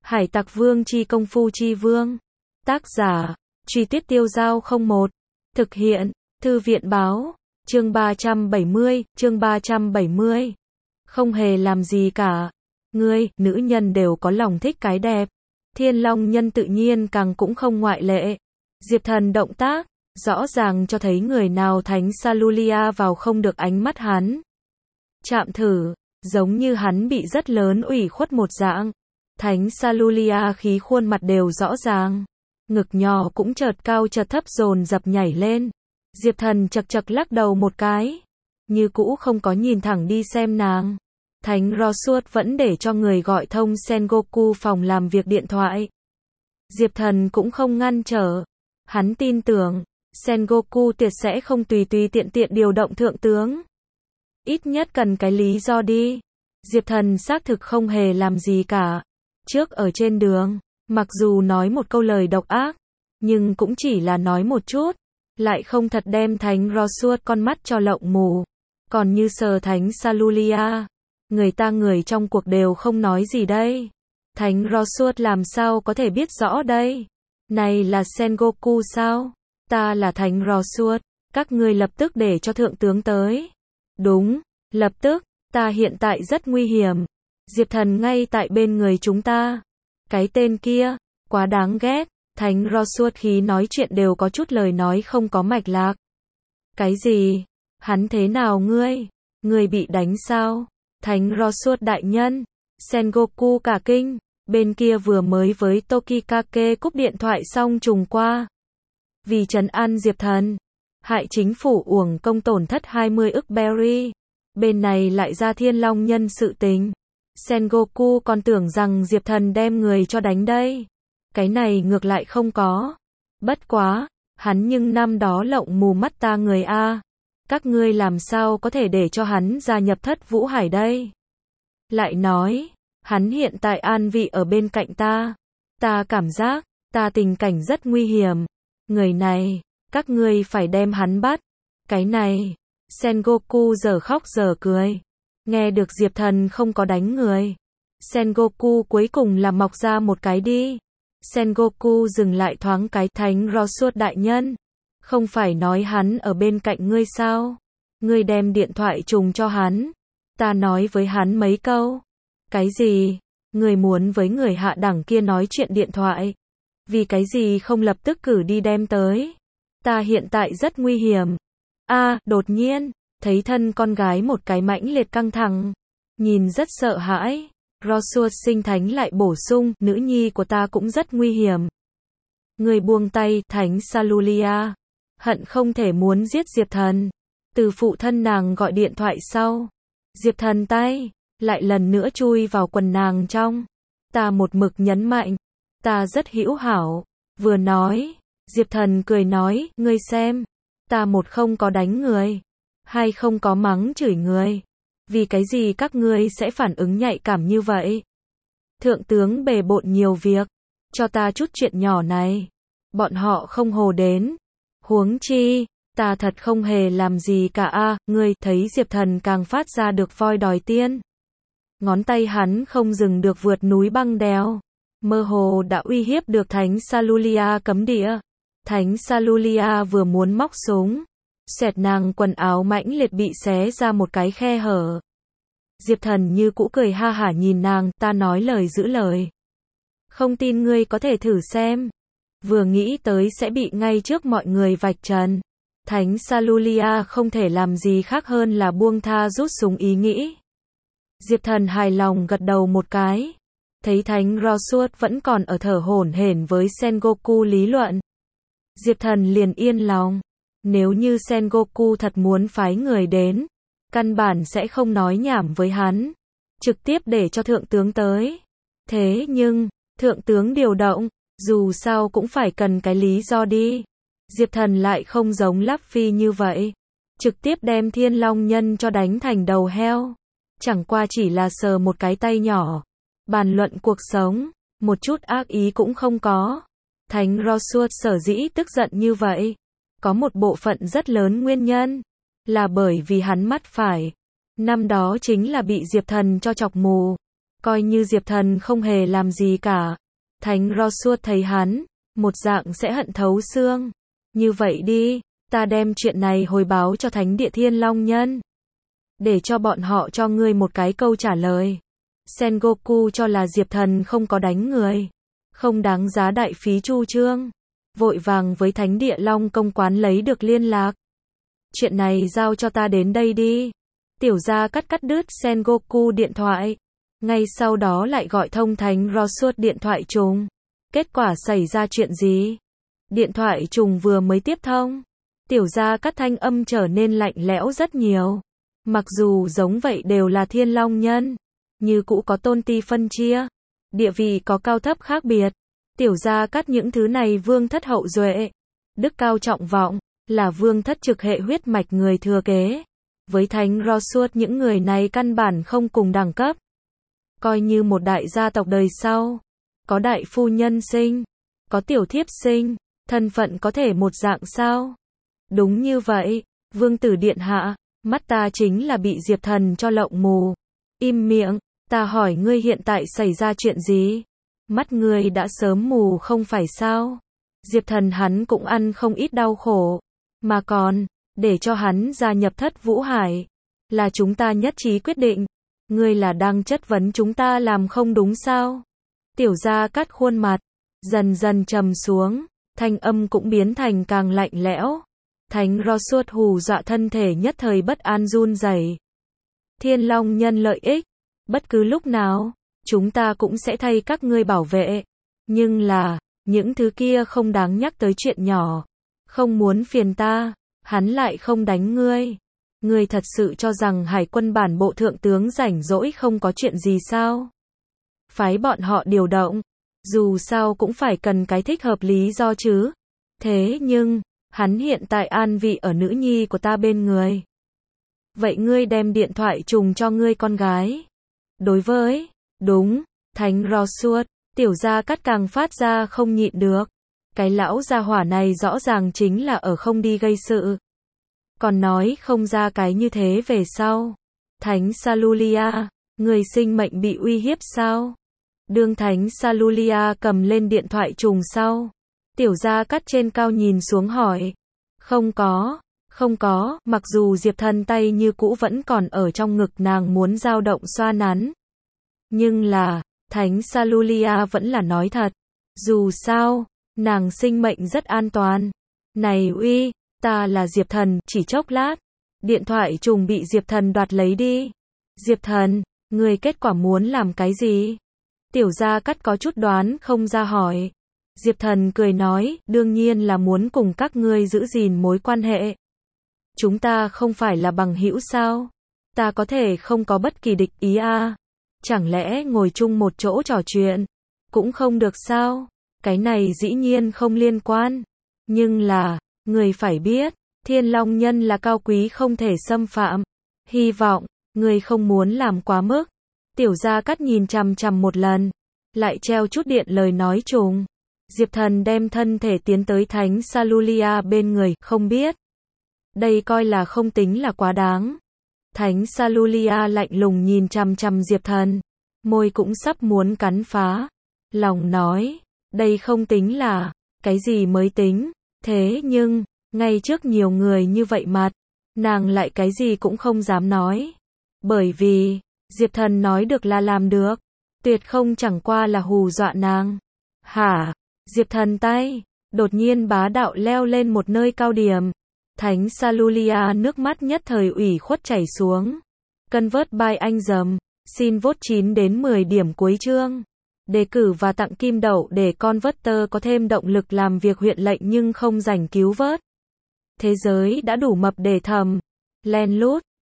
Hải Tặc Vương chi công phu chi vương. Tác giả, Truy Tuyết Tiêu Dao 01. Thực hiện, Thư viện Báo. Chương 370. Không hề làm gì cả. Ngươi, nữ nhân đều có lòng thích cái đẹp. Thiên Long Nhân tự nhiên càng cũng không ngoại lệ. Diệp Thần động tác, rõ ràng cho thấy người nào thánh Salulia vào không được ánh mắt hắn. Chạm thử, giống như hắn bị rất lớn ủy khuất một dạng. Thánh Salulia khí khuôn mặt đều rõ ràng. Ngực nhỏ cũng chợt cao chợt thấp dồn dập nhảy lên. Diệp Thần chật chật lắc đầu một cái. Như cũ không có nhìn thẳng đi xem nàng. Thánh Rosuot vẫn để cho người gọi thông Sengoku phòng làm việc điện thoại. Diệp Thần cũng không ngăn trở. Hắn tin tưởng, Sengoku tuyệt sẽ không tùy tiện điều động thượng tướng. Ít nhất cần cái lý do đi. Diệp Thần xác thực không hề làm gì cả. Trước ở trên đường, mặc dù nói một câu lời độc ác, nhưng cũng chỉ là nói một chút, lại không thật đem thánh Rosuot con mắt cho lộng mù. Còn như sờ thánh Salulia, người trong cuộc đều không nói gì đây. Thánh Rosuot làm sao có thể biết rõ đây? Này là Sengoku sao? Ta là thánh Rosuot, các ngươi lập tức để cho thượng tướng tới. Đúng, lập tức, ta hiện tại rất nguy hiểm. Diệp Thần ngay tại bên người chúng ta. Cái tên kia, quá đáng ghét. Thánh Rosuot khi nói chuyện đều có chút lời nói không có mạch lạc. Cái gì? Hắn thế nào ngươi? Ngươi bị đánh sao? Thánh Rosuot đại nhân. Sengoku cả kinh. Bên kia vừa mới với Tokikake cúp điện thoại xong trùng qua. Vì trấn an Diệp Thần, hại chính phủ uổng công tổn thất 20 ức berry. Bên này lại ra Thiên Long Nhân sự tình. Sengoku còn tưởng rằng Diệp Thần đem người cho đánh đây. Cái này ngược lại không có. Bất quá, hắn nhưng năm đó lộng mù mắt ta người A. Các ngươi làm sao có thể để cho hắn gia nhập Thất Vũ Hải đây? Lại nói, hắn hiện tại an vị ở bên cạnh ta. Ta cảm giác, ta tình cảnh rất nguy hiểm. Người này, các ngươi phải đem hắn bắt. Cái này, Sengoku giờ khóc giờ cười. Nghe được Diệp Thần không có đánh người. Sengoku cuối cùng là mọc ra một cái đi. Sengoku dừng lại thoáng cái. Thánh Rosuot đại nhân. Không phải nói hắn ở bên cạnh ngươi sao? Ngươi đem điện thoại trùng cho hắn. Ta nói với hắn mấy câu. Cái gì? Ngươi muốn với người hạ đẳng kia nói chuyện điện thoại. Vì cái gì không lập tức cử đi đem tới? Ta hiện tại rất nguy hiểm. Đột nhiên, thấy thân con gái một cái mãnh liệt căng thẳng. Nhìn rất sợ hãi. Rosuot sinh thánh lại bổ sung, nữ nhi của ta cũng rất nguy hiểm. Người buông tay, thánh Salulia. Hận không thể muốn giết Diệp Thần. Từ phụ thân nàng gọi điện thoại sau. Diệp Thần tay, lại lần nữa chui vào quần nàng trong. Ta một mực nhấn mạnh. Ta rất hữu hảo. Vừa nói, Diệp Thần cười nói, ngươi xem. Ta một không có đánh người. Hai không có mắng chửi người. Vì cái gì các ngươi sẽ phản ứng nhạy cảm như vậy? Thượng tướng bề bộn nhiều việc. Cho ta chút chuyện nhỏ này. Bọn họ không hồ đến. Huống chi, ta thật không hề làm gì cả ngươi thấy Diệp Thần càng phát ra được voi đòi tiên. Ngón tay hắn không dừng được vượt núi băng đèo. Mơ hồ đã uy hiếp được thánh Salulia cấm địa. Thánh Salulia vừa muốn móc súng. Xẹt nàng quần áo mãnh liệt bị xé ra một cái khe hở. Diệp Thần như cũ cười ha hả nhìn nàng, ta nói lời giữ lời. Không tin ngươi có thể thử xem. Vừa nghĩ tới sẽ bị ngay trước mọi người vạch trần. Thánh Salulia không thể làm gì khác hơn là buông tha rút súng ý nghĩ. Diệp Thần hài lòng gật đầu một cái. Thấy thánh Rosuot vẫn còn ở thở hổn hển với Sengoku lý luận. Diệp Thần liền yên lòng. Nếu như Sengoku thật muốn phái người đến, căn bản sẽ không nói nhảm với hắn. Trực tiếp để cho thượng tướng tới. Thế nhưng, thượng tướng điều động, dù sao cũng phải cần cái lý do đi. Diệp Thần lại không giống Lắp Phi như vậy. Trực tiếp đem Thiên Long Nhân cho đánh thành đầu heo. Chẳng qua chỉ là sờ một cái tay nhỏ. Bàn luận cuộc sống, một chút ác ý cũng không có. Thánh Rosuot sở dĩ tức giận như vậy. Có một bộ phận rất lớn nguyên nhân. Là bởi vì hắn mắt phải. Năm đó chính là bị Diệp Thần cho chọc mù. Coi như Diệp Thần không hề làm gì cả. Thánh Rosuốt thấy hắn, một dạng sẽ hận thấu xương. Như vậy đi, ta đem chuyện này hồi báo cho Thánh Địa Thiên Long Nhân. Để cho bọn họ cho ngươi một cái câu trả lời. Sengoku cho là Diệp Thần không có đánh người. Không đáng giá đại phí chu trương. Vội vàng với Thánh Địa Long công quán lấy được liên lạc. Chuyện này giao cho ta đến đây đi. Tiểu gia cắt đứt Sengoku điện thoại. Ngay sau đó lại gọi thông Thánh Rosuốt điện thoại trùng. Kết quả xảy ra chuyện gì? Điện thoại trùng vừa mới tiếp thông. Tiểu gia cắt thanh âm trở nên lạnh lẽo rất nhiều. Mặc dù giống vậy đều là Thiên Long Nhân. Như cũ có tôn ti phân chia. Địa vị có cao thấp khác biệt. Tiểu gia cắt những thứ này vương thất hậu duệ. Đức cao trọng vọng. Là vương thất trực hệ huyết mạch người thừa kế. Với Thánh Rosuốt những người này căn bản không cùng đẳng cấp. Coi như một đại gia tộc đời sau. Có đại phu nhân sinh. Có tiểu thiếp sinh. Thân phận có thể một dạng sao? Đúng như vậy. Vương tử điện hạ. Mắt ta chính là bị Diệp Thần cho lộng mù. Im miệng. Ta hỏi ngươi hiện tại xảy ra chuyện gì? Mắt ngươi đã sớm mù không phải sao? Diệp Thần hắn cũng ăn không ít đau khổ. Mà còn, để cho hắn gia nhập Thất Vũ Hải. Là chúng ta nhất trí quyết định. Ngươi là đang chất vấn chúng ta làm không đúng sao? Tiểu gia cắt khuôn mặt. Dần dần trầm xuống. Thanh âm cũng biến thành càng lạnh lẽo. Thánh Rosuốt hù dọa thân thể nhất thời bất an run rẩy. Thiên Long Nhân lợi ích. Bất cứ lúc nào, chúng ta cũng sẽ thay các ngươi bảo vệ. Nhưng là, những thứ kia không đáng nhắc tới chuyện nhỏ. Không muốn phiền ta, hắn lại không đánh ngươi. Ngươi thật sự cho rằng Hải quân bản bộ thượng tướng rảnh rỗi không có chuyện gì sao? Phái bọn họ điều động. Dù sao cũng phải cần cái thích hợp lý do chứ. Thế nhưng, hắn hiện tại an vị ở nữ nhi của ta bên người. Vậy ngươi đem điện thoại trùng cho ngươi con gái. Đối với, đúng, Thánh Rosuốt, tiểu gia cắt càng phát ra không nhịn được. Cái lão gia hỏa này rõ ràng chính là ở không đi gây sự. Còn nói không ra cái như thế về sau. Thánh Salulia, người sinh mệnh bị uy hiếp sao? Đương Thánh Salulia cầm lên điện thoại trùng sau. Tiểu gia cắt trên cao nhìn xuống hỏi. Không có, mặc dù Diệp Thần tay như cũ vẫn còn ở trong ngực nàng muốn dao động xoa nắn. Nhưng là, Thánh Salulia vẫn là nói thật. Dù sao, nàng sinh mệnh rất an toàn. Này uy, ta là Diệp Thần, chỉ chốc lát. Điện thoại trùng bị Diệp Thần đoạt lấy đi. Diệp Thần, người kết quả muốn làm cái gì? Tiểu gia cắt có chút đoán không ra hỏi. Diệp Thần cười nói, đương nhiên là muốn cùng các ngươi giữ gìn mối quan hệ. Chúng ta không phải là bằng hữu sao? Ta có thể không có bất kỳ địch ý à? Chẳng lẽ ngồi chung một chỗ trò chuyện? Cũng không được sao? Cái này dĩ nhiên không liên quan. Nhưng là, người phải biết, Thiên Long Nhân là cao quý không thể xâm phạm. Hy vọng, người không muốn làm quá mức. Tiểu gia cắt nhìn chằm chằm một lần. Lại treo chút điện lời nói trùng. Diệp Thần đem thân thể tiến tới Thánh Salulia bên người, không biết. Đây coi là không tính là quá đáng. Thánh Salulia lạnh lùng nhìn chằm chằm Diệp Thần. Môi cũng sắp muốn cắn phá. Lòng nói, đây không tính là, cái gì mới tính. Thế nhưng, ngay trước nhiều người như vậy mặt, nàng lại cái gì cũng không dám nói. Bởi vì, Diệp Thần nói được là làm được. Tuyệt không chẳng qua là hù dọa nàng. Hả? Diệp Thần tay, đột nhiên bá đạo leo lên một nơi cao điểm. Thánh Salulia nước mắt nhất thời ủy khuất chảy xuống. Convert by anh dầm, xin vote 9 đến 10 điểm cuối chương. Đề cử và tặng kim đậu để Converter có thêm động lực làm việc huyện lệnh nhưng không rảnh cứu vớt. Thế giới đã đủ mập để thầm. Len lút,